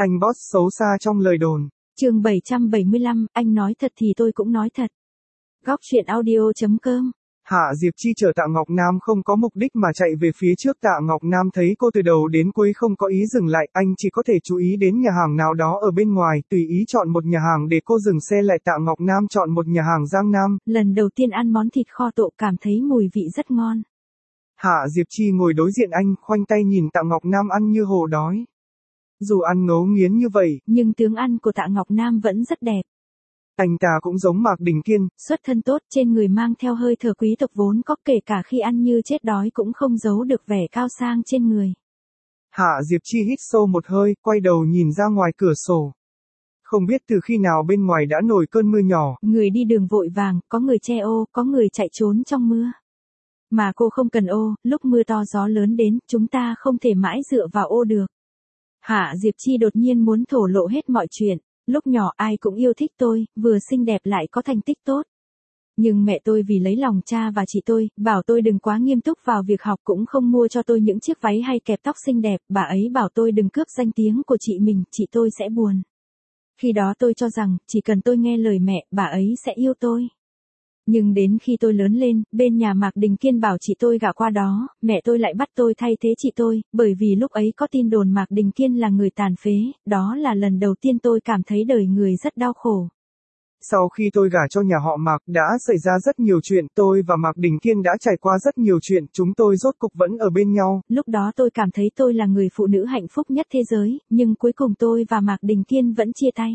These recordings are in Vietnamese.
Anh boss xấu xa trong lời đồn. Chương 775, anh nói thật thì tôi cũng nói thật. Góc truyện audio.com. Hạ Diệp Chi chở Tạ Ngọc Nam không có mục đích mà chạy về phía trước. Tạ Ngọc Nam thấy cô từ đầu đến cuối không có ý dừng lại, anh chỉ có thể chú ý đến nhà hàng nào đó ở bên ngoài, tùy ý chọn một nhà hàng để cô dừng xe lại. Tạ Ngọc Nam chọn một nhà hàng Giang Nam. Lần đầu tiên ăn món thịt kho tộ cảm thấy mùi vị rất ngon. Hạ Diệp Chi ngồi đối diện anh, khoanh tay nhìn Tạ Ngọc Nam ăn như hổ đói. Dù ăn ngấu nghiến như vậy, nhưng tướng ăn của Tạ Ngọc Nam vẫn rất đẹp. Anh ta cũng giống Mạc Đình Kiên, xuất thân tốt, trên người mang theo hơi thở quý tộc vốn có, kể cả khi ăn như chết đói cũng không giấu được vẻ cao sang trên người. Hạ Diệp Chi hít sâu một hơi, quay đầu nhìn ra ngoài cửa sổ. Không biết từ khi nào bên ngoài đã nổi cơn mưa nhỏ. Người đi đường vội vàng, có người che ô, có người chạy trốn trong mưa. Mà cô không cần ô, lúc mưa to gió lớn đến, chúng ta không thể mãi dựa vào ô được. Hạ Diệp Chi đột nhiên muốn thổ lộ hết mọi chuyện. Lúc nhỏ ai cũng yêu thích tôi, vừa xinh đẹp lại có thành tích tốt. Nhưng mẹ tôi vì lấy lòng cha và chị tôi, bảo tôi đừng quá nghiêm túc vào việc học, cũng không mua cho tôi những chiếc váy hay kẹp tóc xinh đẹp. Bà ấy bảo tôi đừng cướp danh tiếng của chị mình, chị tôi sẽ buồn. Khi đó tôi cho rằng, chỉ cần tôi nghe lời mẹ, bà ấy sẽ yêu tôi. Nhưng đến khi tôi lớn lên, bên nhà Mạc Đình Kiên bảo chị tôi gả qua đó, mẹ tôi lại bắt tôi thay thế chị tôi, bởi vì lúc ấy có tin đồn Mạc Đình Kiên là người tàn phế. Đó là lần đầu tiên tôi cảm thấy đời người rất đau khổ. Sau khi tôi gả cho nhà họ Mạc đã xảy ra rất nhiều chuyện, tôi và Mạc Đình Kiên đã trải qua rất nhiều chuyện, chúng tôi rốt cục vẫn ở bên nhau. Lúc đó tôi cảm thấy tôi là người phụ nữ hạnh phúc nhất thế giới, nhưng cuối cùng tôi và Mạc Đình Kiên vẫn chia tay.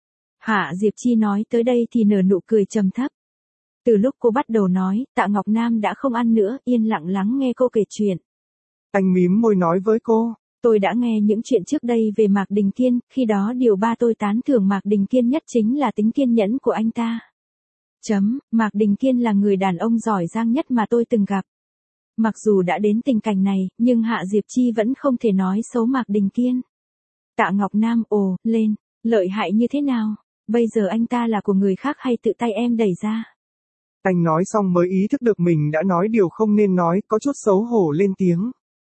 Hạ Diệp Chi nói tới đây thì nở nụ cười trầm thấp. Từ lúc cô bắt đầu nói, Tạ Ngọc Nam đã không ăn nữa, yên lặng lắng nghe cô kể chuyện. Anh mím môi nói với cô. Tôi đã nghe những chuyện trước đây về Mạc Đình Kiên, khi đó điều ba tôi tán thưởng Mạc Đình Kiên nhất chính là tính kiên nhẫn của anh ta. Mạc Đình Kiên là người đàn ông giỏi giang nhất mà tôi từng gặp. Mặc dù đã đến tình cảnh này, nhưng Hạ Diệp Chi vẫn không thể nói xấu Mạc Đình Kiên. Tạ Ngọc Nam ồ lên, lợi hại như thế nào? Bây giờ anh ta là của người khác hay tự tay em đẩy ra? Anh nói xong mới ý thức được mình đã nói điều không nên nói, có chút xấu hổ lên tiếng.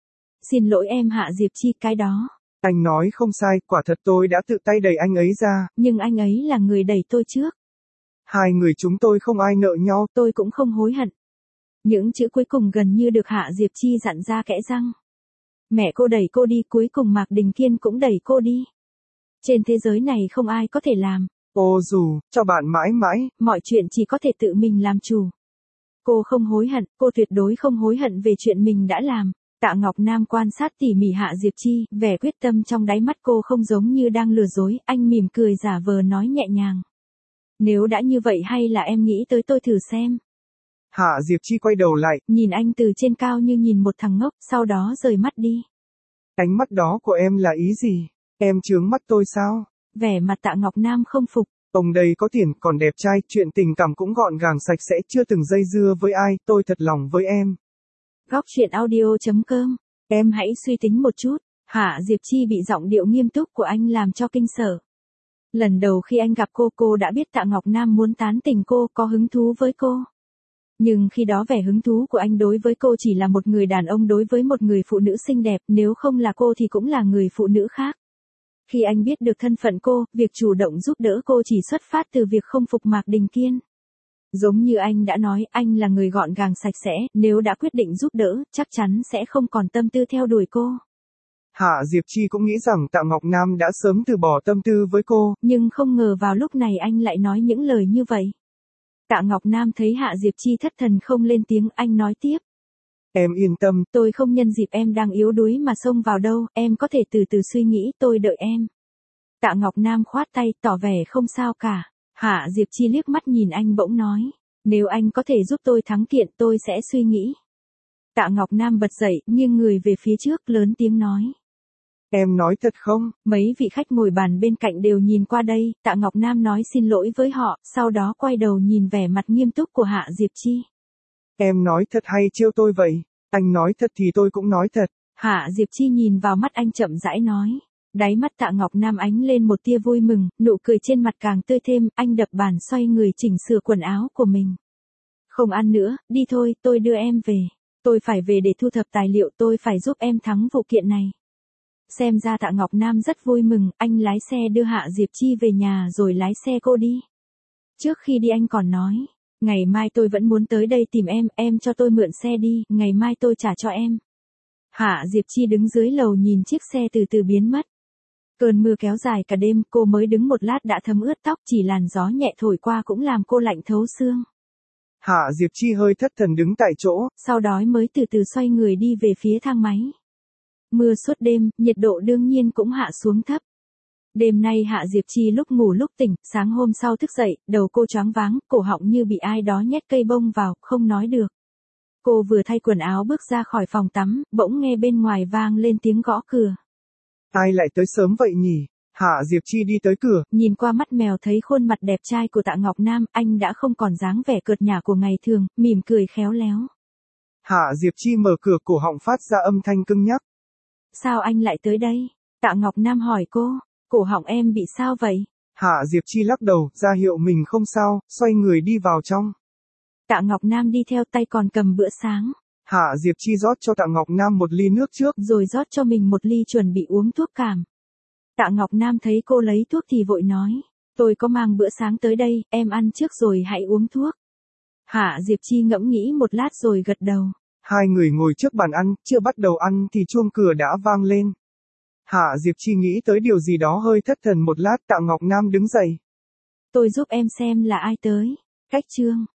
Xin lỗi em Hạ Diệp Chi, cái đó. Anh nói không sai, quả thật tôi đã tự tay đẩy anh ấy ra. Nhưng anh ấy là người đẩy tôi trước. Hai người chúng tôi không ai nợ nhau. Tôi cũng không hối hận. Những chữ cuối cùng gần như được Hạ Diệp Chi dặn ra kẽ răng. Mẹ cô đẩy cô đi, cuối cùng Mạc Đình Kiên cũng đẩy cô đi. Trên thế giới này không ai có thể làm. Ô dù, cho bạn mãi mãi. Mọi chuyện chỉ có thể tự mình làm chủ. Cô không hối hận, cô tuyệt đối không hối hận về chuyện mình đã làm. Tạ Ngọc Nam quan sát tỉ mỉ Hạ Diệp Chi, vẻ quyết tâm trong đáy mắt cô không giống như đang lừa dối, anh mỉm cười giả vờ nói nhẹ nhàng. Nếu đã như vậy hay là em nghĩ tới tôi thử xem. Hạ Diệp Chi quay đầu lại, nhìn anh từ trên cao như nhìn một thằng ngốc, sau đó rời mắt đi. Ánh mắt đó của em là ý gì? Em chướng mắt tôi sao? Vẻ mặt Tạ Ngọc Nam không phục. Ông đây có tiền, còn đẹp trai, chuyện tình cảm cũng gọn gàng sạch sẽ, chưa từng dây dưa với ai, tôi thật lòng với em. Góc truyện audio.com. Em hãy suy tính một chút. Hạ Diệp Chi bị giọng điệu nghiêm túc của anh làm cho kinh sợ. Lần đầu khi anh gặp cô đã biết Tạ Ngọc Nam muốn tán tỉnh cô, có hứng thú với cô. Nhưng khi đó vẻ hứng thú của anh đối với cô chỉ là một người đàn ông đối với một người phụ nữ xinh đẹp, nếu không là cô thì cũng là người phụ nữ khác. Khi anh biết được thân phận cô, việc chủ động giúp đỡ cô chỉ xuất phát từ việc không phục Mạc Đình Kiên. Giống như anh đã nói, anh là người gọn gàng sạch sẽ, nếu đã quyết định giúp đỡ, chắc chắn sẽ không còn tâm tư theo đuổi cô. Hạ Diệp Chi cũng nghĩ rằng Tạ Ngọc Nam đã sớm từ bỏ tâm tư với cô. Nhưng không ngờ vào lúc này anh lại nói những lời như vậy. Tạ Ngọc Nam thấy Hạ Diệp Chi thất thần không lên tiếng, anh nói tiếp. Em yên tâm. Tôi không nhân dịp em đang yếu đuối mà xông vào đâu, em có thể từ từ suy nghĩ, tôi đợi em. Tạ Ngọc Nam khoát tay, tỏ vẻ không sao cả. Hạ Diệp Chi liếc mắt nhìn anh bỗng nói. Nếu anh có thể giúp tôi thắng kiện tôi sẽ suy nghĩ. Tạ Ngọc Nam bật dậy, nghiêng người về phía trước, lớn tiếng nói. Em nói thật không? Mấy vị khách ngồi bàn bên cạnh đều nhìn qua đây, Tạ Ngọc Nam nói xin lỗi với họ, sau đó quay đầu nhìn vẻ mặt nghiêm túc của Hạ Diệp Chi. Em nói thật hay trêu tôi vậy? Anh nói thật thì tôi cũng nói thật. Hạ Diệp Chi nhìn vào mắt anh chậm rãi nói. Đáy mắt Tạ Ngọc Nam ánh lên một tia vui mừng, nụ cười trên mặt càng tươi thêm, anh đập bàn xoay người chỉnh sửa quần áo của mình. Không ăn nữa, đi thôi, tôi đưa em về. Tôi phải về để thu thập tài liệu, tôi phải giúp em thắng vụ kiện này. Xem ra Tạ Ngọc Nam rất vui mừng, anh lái xe đưa Hạ Diệp Chi về nhà rồi lái xe cô đi. Trước khi đi anh còn nói, ngày mai tôi vẫn muốn tới đây tìm em cho tôi mượn xe đi, ngày mai tôi trả cho em. Hạ Diệp Chi đứng dưới lầu nhìn chiếc xe từ từ biến mất. Cơn mưa kéo dài cả đêm, cô mới đứng một lát đã thấm ướt tóc, chỉ làn gió nhẹ thổi qua cũng làm cô lạnh thấu xương. Hạ Diệp Chi hơi thất thần đứng tại chỗ, sau đó mới từ từ xoay người đi về phía thang máy. Mưa suốt đêm, nhiệt độ đương nhiên cũng hạ xuống thấp. Đêm nay Hạ Diệp Chi lúc ngủ lúc tỉnh, sáng hôm sau thức dậy, đầu cô choáng váng, cổ họng như bị ai đó nhét cây bông vào, không nói được. Cô vừa thay quần áo bước ra khỏi phòng tắm, bỗng nghe bên ngoài vang lên tiếng gõ cửa. Ai lại tới sớm vậy nhỉ? Hạ Diệp Chi đi tới cửa, nhìn qua mắt mèo thấy khuôn mặt đẹp trai của Tạ Ngọc Nam, anh đã không còn dáng vẻ cợt nhả của ngày thường, mỉm cười khéo léo. Hạ Diệp Chi mở cửa, cổ họng phát ra âm thanh cứng nhắc. Sao anh lại tới đây? Tạ Ngọc Nam hỏi cô, cổ họng em bị sao vậy? Hạ Diệp Chi lắc đầu, ra hiệu mình không sao, xoay người đi vào trong. Tạ Ngọc Nam đi theo tay còn cầm bữa sáng. Hạ Diệp Chi rót cho Tạ Ngọc Nam một ly nước trước, rồi rót cho mình một ly chuẩn bị uống thuốc cảm. Tạ Ngọc Nam thấy cô lấy thuốc thì vội nói, tôi có mang bữa sáng tới đây, em ăn trước rồi hãy uống thuốc. Hạ Diệp Chi ngẫm nghĩ một lát rồi gật đầu. Hai người ngồi trước bàn ăn, chưa bắt đầu ăn thì chuông cửa đã vang lên. Hạ Diệp Chi nghĩ tới điều gì đó hơi thất thần một lát, Tạ Ngọc Nam đứng dậy. Tôi giúp em xem là ai tới. Cách chương